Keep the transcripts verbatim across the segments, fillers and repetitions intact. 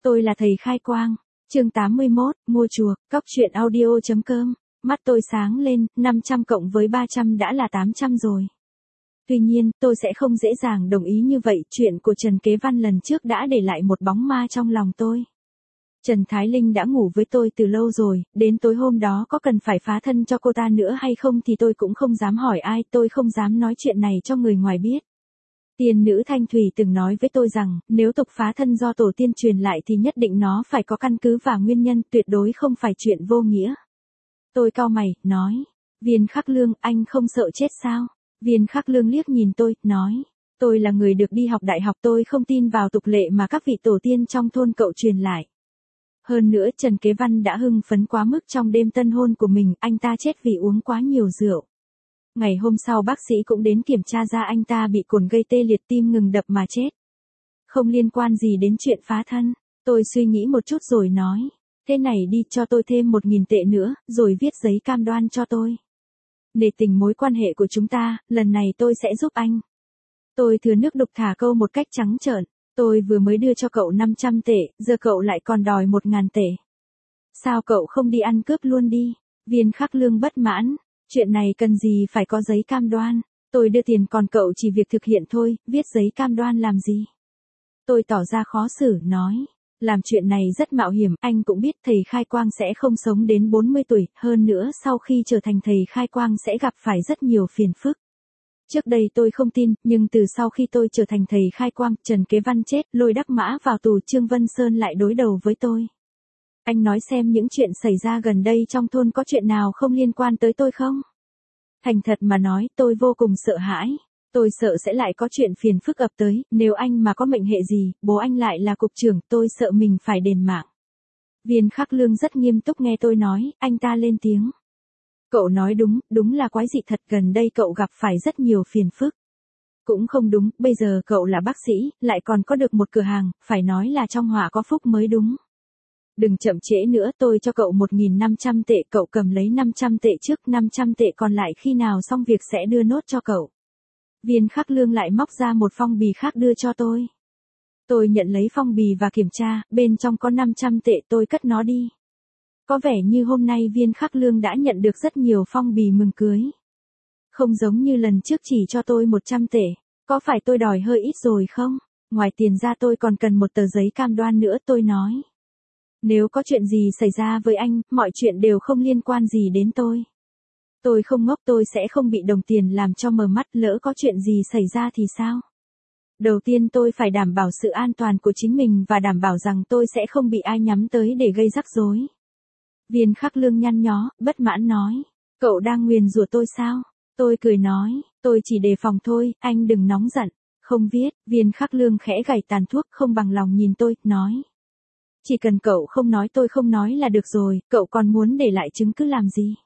Tôi là thầy khai quang. Chương tám mươi mốt, mua chuộc, cóc truyện audio.com. Mắt tôi sáng lên, năm trăm cộng với ba trăm đã là tám trăm rồi. Tuy nhiên, tôi sẽ không dễ dàng đồng ý như vậy, chuyện của Trần Kế Văn lần trước đã để lại một bóng ma trong lòng tôi. Trần Thái Linh đã ngủ với tôi từ lâu rồi, đến tối hôm đó có cần phải phá thân cho cô ta nữa hay không thì tôi cũng không dám hỏi ai, tôi không dám nói chuyện này cho người ngoài biết. Tiên nữ Thanh Thủy từng nói với tôi rằng, nếu tục phá thân do tổ tiên truyền lại thì nhất định nó phải có căn cứ và nguyên nhân, tuyệt đối không phải chuyện vô nghĩa. Tôi cau mày, nói, Viên Khắc Lương, anh không sợ chết sao? Viên Khắc Lương liếc nhìn tôi, nói, tôi là người được đi học đại học, tôi không tin vào tục lệ mà các vị tổ tiên trong thôn cậu truyền lại. Hơn nữa Trần Kế Văn đã hưng phấn quá mức trong đêm tân hôn của mình, anh ta chết vì uống quá nhiều rượu. Ngày hôm sau bác sĩ cũng đến kiểm tra ra anh ta bị cồn gây tê liệt, tim ngừng đập mà chết. Không liên quan gì đến chuyện phá thân. Tôi suy nghĩ một chút rồi nói, thế này đi, cho tôi thêm một nghìn tệ nữa, rồi viết giấy cam đoan cho tôi. Nể tình mối quan hệ của chúng ta, lần này tôi sẽ giúp anh. Tôi thừa nước đục thả câu một cách trắng trợn, tôi vừa mới đưa cho cậu năm trăm tệ, giờ cậu lại còn đòi một nghìn tệ. Sao cậu không đi ăn cướp luôn đi? Viên Khắc Lương bất mãn, chuyện này cần gì phải có giấy cam đoan, tôi đưa tiền còn cậu chỉ việc thực hiện thôi, viết giấy cam đoan làm gì? Tôi tỏ ra khó xử, nói, làm chuyện này rất mạo hiểm, anh cũng biết thầy khai quang sẽ không sống đến bốn mươi tuổi, hơn nữa sau khi trở thành thầy khai quang sẽ gặp phải rất nhiều phiền phức. Trước đây tôi không tin, nhưng từ sau khi tôi trở thành thầy khai quang, Trần Kế Văn chết, Lôi Đắc Mã vào tù, Trương Vân Sơn lại đối đầu với tôi. Anh nói xem những chuyện xảy ra gần đây trong thôn có chuyện nào không liên quan tới tôi không? Thành thật mà nói, tôi vô cùng sợ hãi. Tôi sợ sẽ lại có chuyện phiền phức ập tới, nếu anh mà có mệnh hệ gì, bố anh lại là cục trưởng, tôi sợ mình phải đền mạng. Viên Khắc Lương rất nghiêm túc nghe tôi nói, anh ta lên tiếng. Cậu nói đúng, đúng là quái dị thật, gần đây cậu gặp phải rất nhiều phiền phức. Cũng không đúng, bây giờ cậu là bác sĩ, lại còn có được một cửa hàng, phải nói là trong họa có phúc mới đúng. Đừng chậm trễ nữa, tôi cho cậu một nghìn năm trăm tệ, cậu cầm lấy năm trăm tệ trước, năm trăm tệ còn lại khi nào xong việc sẽ đưa nốt cho cậu. Viên Khắc Lương lại móc ra một phong bì khác đưa cho tôi. Tôi nhận lấy phong bì và kiểm tra, bên trong có năm trăm tệ, tôi cất nó đi. Có vẻ như hôm nay Viên Khắc Lương đã nhận được rất nhiều phong bì mừng cưới. Không giống như lần trước chỉ cho tôi một trăm tệ, có phải tôi đòi hơi ít rồi không? Ngoài tiền ra tôi còn cần một tờ giấy cam đoan nữa, tôi nói. Nếu có chuyện gì xảy ra với anh, mọi chuyện đều không liên quan gì đến tôi. Tôi không ngốc, tôi sẽ không bị đồng tiền làm cho mờ mắt, lỡ có chuyện gì xảy ra thì sao? Đầu tiên tôi phải đảm bảo sự an toàn của chính mình và đảm bảo rằng tôi sẽ không bị ai nhắm tới để gây rắc rối. Viên Khắc Lương nhăn nhó, bất mãn nói, cậu đang nguyền rủa tôi sao? Tôi cười nói, tôi chỉ đề phòng thôi, anh đừng nóng giận. Không viết, Viên Khắc Lương khẽ gảy tàn thuốc, không bằng lòng nhìn tôi, nói. Chỉ cần cậu không nói tôi không nói là được rồi, cậu còn muốn để lại chứng cứ làm gì?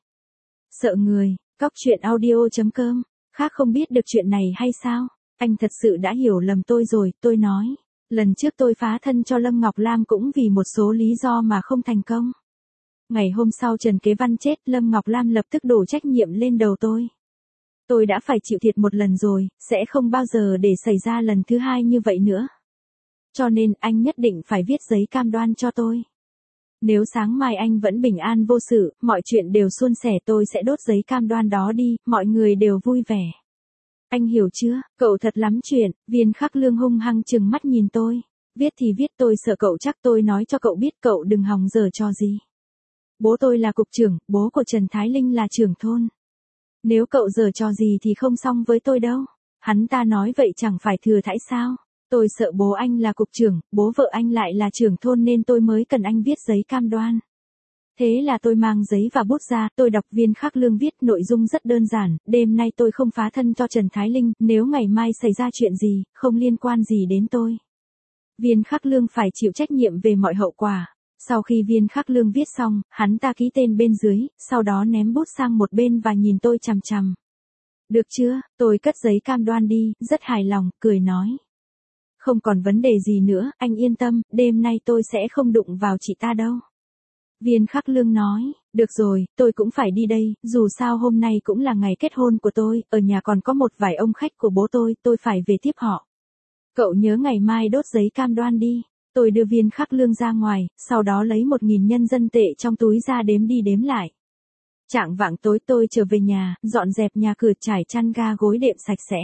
Sợ người, cóc truyện audio.com, khác không biết được chuyện này hay sao? Anh thật sự đã hiểu lầm tôi rồi, tôi nói. Lần trước tôi phá thân cho Lâm Ngọc Lam cũng vì một số lý do mà không thành công. Ngày hôm sau Trần Kế Văn chết, Lâm Ngọc Lam lập tức đổ trách nhiệm lên đầu tôi. Tôi đã phải chịu thiệt một lần rồi, sẽ không bao giờ để xảy ra lần thứ hai như vậy nữa. Cho nên anh nhất định phải viết giấy cam đoan cho tôi. Nếu sáng mai anh vẫn bình an vô sự, mọi chuyện đều suôn sẻ, tôi sẽ đốt giấy cam đoan đó đi, mọi người đều vui vẻ. Anh hiểu chưa, cậu thật lắm chuyện. Viên Khắc Lương hung hăng trừng mắt nhìn tôi. Viết thì viết, tôi sợ cậu chắc, tôi nói cho cậu biết, cậu đừng hòng giở trò gì. Bố tôi là cục trưởng, bố của Trần Thái Linh là trưởng thôn. Nếu cậu giở trò gì thì không xong với tôi đâu. Hắn ta nói vậy chẳng phải thừa thãi sao? Tôi sợ bố anh là cục trưởng, bố vợ anh lại là trưởng thôn nên tôi mới cần anh viết giấy cam đoan. Thế là tôi mang giấy và bút ra, tôi đọc. Viên Khắc Lương viết nội dung rất đơn giản, đêm nay tôi không phá thân cho Trần Thái Linh, nếu ngày mai xảy ra chuyện gì, không liên quan gì đến tôi. Viên Khắc Lương phải chịu trách nhiệm về mọi hậu quả. Sau khi Viên Khắc Lương viết xong, hắn ta ký tên bên dưới, sau đó ném bút sang một bên và nhìn tôi chằm chằm. Được chưa, tôi cất giấy cam đoan đi, rất hài lòng, cười nói. Không còn vấn đề gì nữa, anh yên tâm, đêm nay tôi sẽ không đụng vào chị ta đâu. Viên Khắc Lương nói, được rồi, tôi cũng phải đi đây, dù sao hôm nay cũng là ngày kết hôn của tôi, ở nhà còn có một vài ông khách của bố tôi, tôi phải về tiếp họ. Cậu nhớ ngày mai đốt giấy cam đoan đi. Tôi đưa Viên Khắc Lương ra ngoài, sau đó lấy một nghìn nhân dân tệ trong túi ra đếm đi đếm lại. Chạng vạng tối tôi trở về nhà, dọn dẹp nhà cửa, trải chăn ga gối đệm sạch sẽ.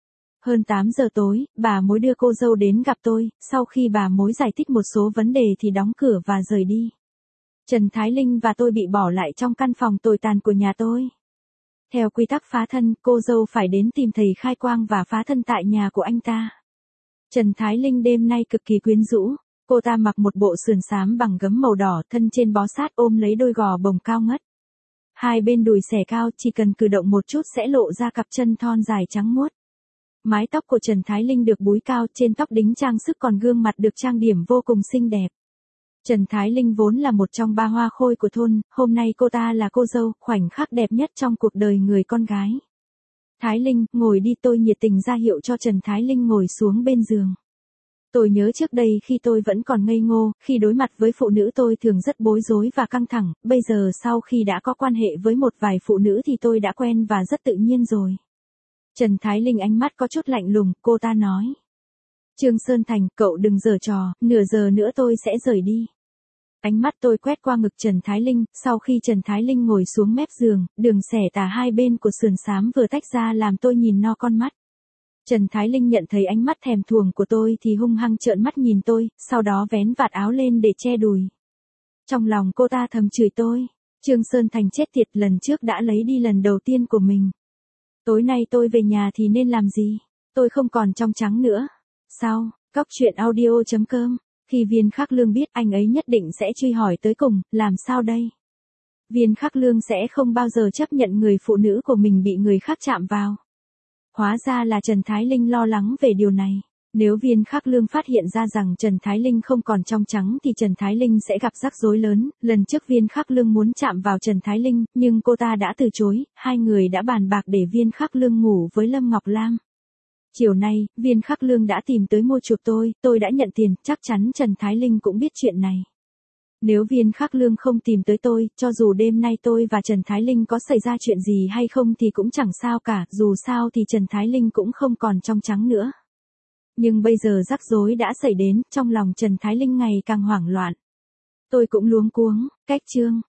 Hơn tám giờ tối, bà mối đưa cô dâu đến gặp tôi, sau khi bà mối giải thích một số vấn đề thì đóng cửa và rời đi. Trần Thái Linh và tôi bị bỏ lại trong căn phòng tồi tàn của nhà tôi. Theo quy tắc phá thân, cô dâu phải đến tìm thầy khai quang và phá thân tại nhà của anh ta. Trần Thái Linh đêm nay cực kỳ quyến rũ, cô ta mặc một bộ sườn xám bằng gấm màu đỏ, thân trên bó sát ôm lấy đôi gò bồng cao ngất. Hai bên đùi xẻ cao, chỉ cần cử động một chút sẽ lộ ra cặp chân thon dài trắng muốt. Mái tóc của Trần Thái Linh được búi cao, trên tóc đính trang sức, còn gương mặt được trang điểm vô cùng xinh đẹp. Trần Thái Linh vốn là một trong ba hoa khôi của thôn, hôm nay cô ta là cô dâu, khoảnh khắc đẹp nhất trong cuộc đời người con gái. Thái Linh, ngồi đi, tôi nhiệt tình ra hiệu cho Trần Thái Linh ngồi xuống bên giường. Tôi nhớ trước đây khi tôi vẫn còn ngây ngô, khi đối mặt với phụ nữ tôi thường rất bối rối và căng thẳng, bây giờ sau khi đã có quan hệ với một vài phụ nữ thì tôi đã quen và rất tự nhiên rồi. Trần Thái Linh ánh mắt có chút lạnh lùng, cô ta nói. Trương Sơn Thành, cậu đừng giở trò, nửa giờ nữa tôi sẽ rời đi. Ánh mắt tôi quét qua ngực Trần Thái Linh, sau khi Trần Thái Linh ngồi xuống mép giường, đường xẻ tà hai bên của sườn xám vừa tách ra làm tôi nhìn no con mắt. Trần Thái Linh nhận thấy ánh mắt thèm thuồng của tôi thì hung hăng trợn mắt nhìn tôi, sau đó vén vạt áo lên để che đùi. Trong lòng cô ta thầm chửi tôi, Trương Sơn Thành chết tiệt, lần trước đã lấy đi lần đầu tiên của mình. Tối nay tôi về nhà thì nên làm gì? Tôi không còn trong trắng nữa. Sau, Cóc truyện audio chấm com. Khi Viên Khắc Lương biết, anh ấy nhất định sẽ truy hỏi tới cùng, làm sao đây? Viên Khắc Lương sẽ không bao giờ chấp nhận người phụ nữ của mình bị người khác chạm vào. Hóa ra là Trần Thái Linh lo lắng về điều này. Nếu Viên Khắc Lương phát hiện ra rằng Trần Thái Linh không còn trong trắng thì Trần Thái Linh sẽ gặp rắc rối lớn. Lần trước Viên Khắc Lương muốn chạm vào Trần Thái Linh, nhưng cô ta đã từ chối, hai người đã bàn bạc để Viên Khắc Lương ngủ với Lâm Ngọc Lam. Chiều nay, Viên Khắc Lương đã tìm tới mua chuộc tôi, tôi đã nhận tiền, chắc chắn Trần Thái Linh cũng biết chuyện này. Nếu Viên Khắc Lương không tìm tới tôi, cho dù đêm nay tôi và Trần Thái Linh có xảy ra chuyện gì hay không thì cũng chẳng sao cả, dù sao thì Trần Thái Linh cũng không còn trong trắng nữa. Nhưng bây giờ rắc rối đã xảy đến, trong lòng Trần Thái Linh ngày càng hoảng loạn. Tôi cũng luống cuống, cách chương.